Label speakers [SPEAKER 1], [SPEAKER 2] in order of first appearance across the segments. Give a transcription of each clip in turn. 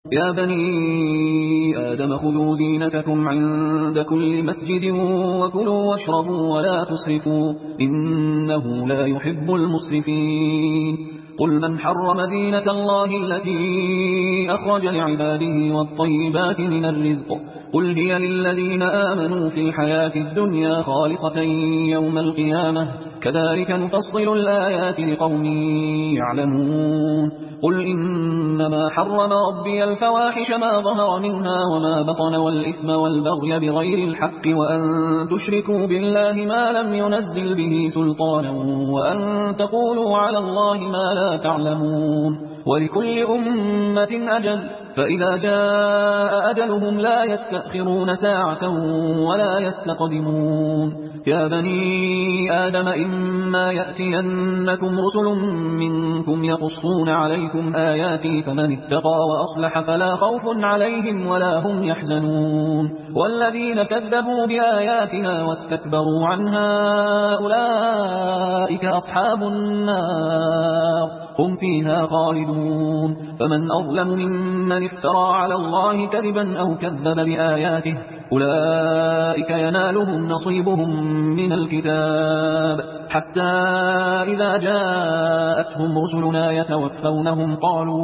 [SPEAKER 1] يا بني آدم خذوا زينتكم عند كل مسجد وكلوا واشربوا ولا تسرفوا إنه لا يحب المسرفين قل من حرم زينة الله التي أخرج لعباده والطيبات من الرزق قل هي للذين آمنوا في الحياة الدنيا خالصة يوم القيامة كذلك نفصل الآيات لقوم يعلمون قل إنما حرم ربي الفواحش ما ظهر منها وما بطن والإثم والبغي بغير الحق وأن تشركوا بالله ما لم ينزل به سلطانا وأن تقولوا على الله ما لا تعلمون ولكل أمة أجل فإذا جاء أجلهم لا يستأخرون ساعة ولا يستقدمون يا بني آدم إما يأتينكم رسل منكم يقصون عليكم آياتي فمن اتقى وأصلح فلا خوف عليهم ولا هم يحزنون والذين كذبوا بآياتنا واستكبروا عنها أولئك أصحاب النار هم فيها خالدون فمن أظلم ممن افترى على الله كذبا أو كذب بآياته أولئك ينالهم نصيبهم من الكتاب حتى إذا جاءتهم رسلنا يتوفونهم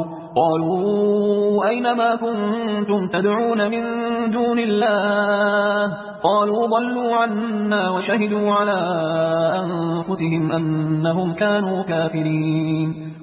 [SPEAKER 1] قالوا أين ما كنتم تدعون من دون الله قالوا ضلوا عنا وشهدوا على أنفسهم أنهم كانوا كافرين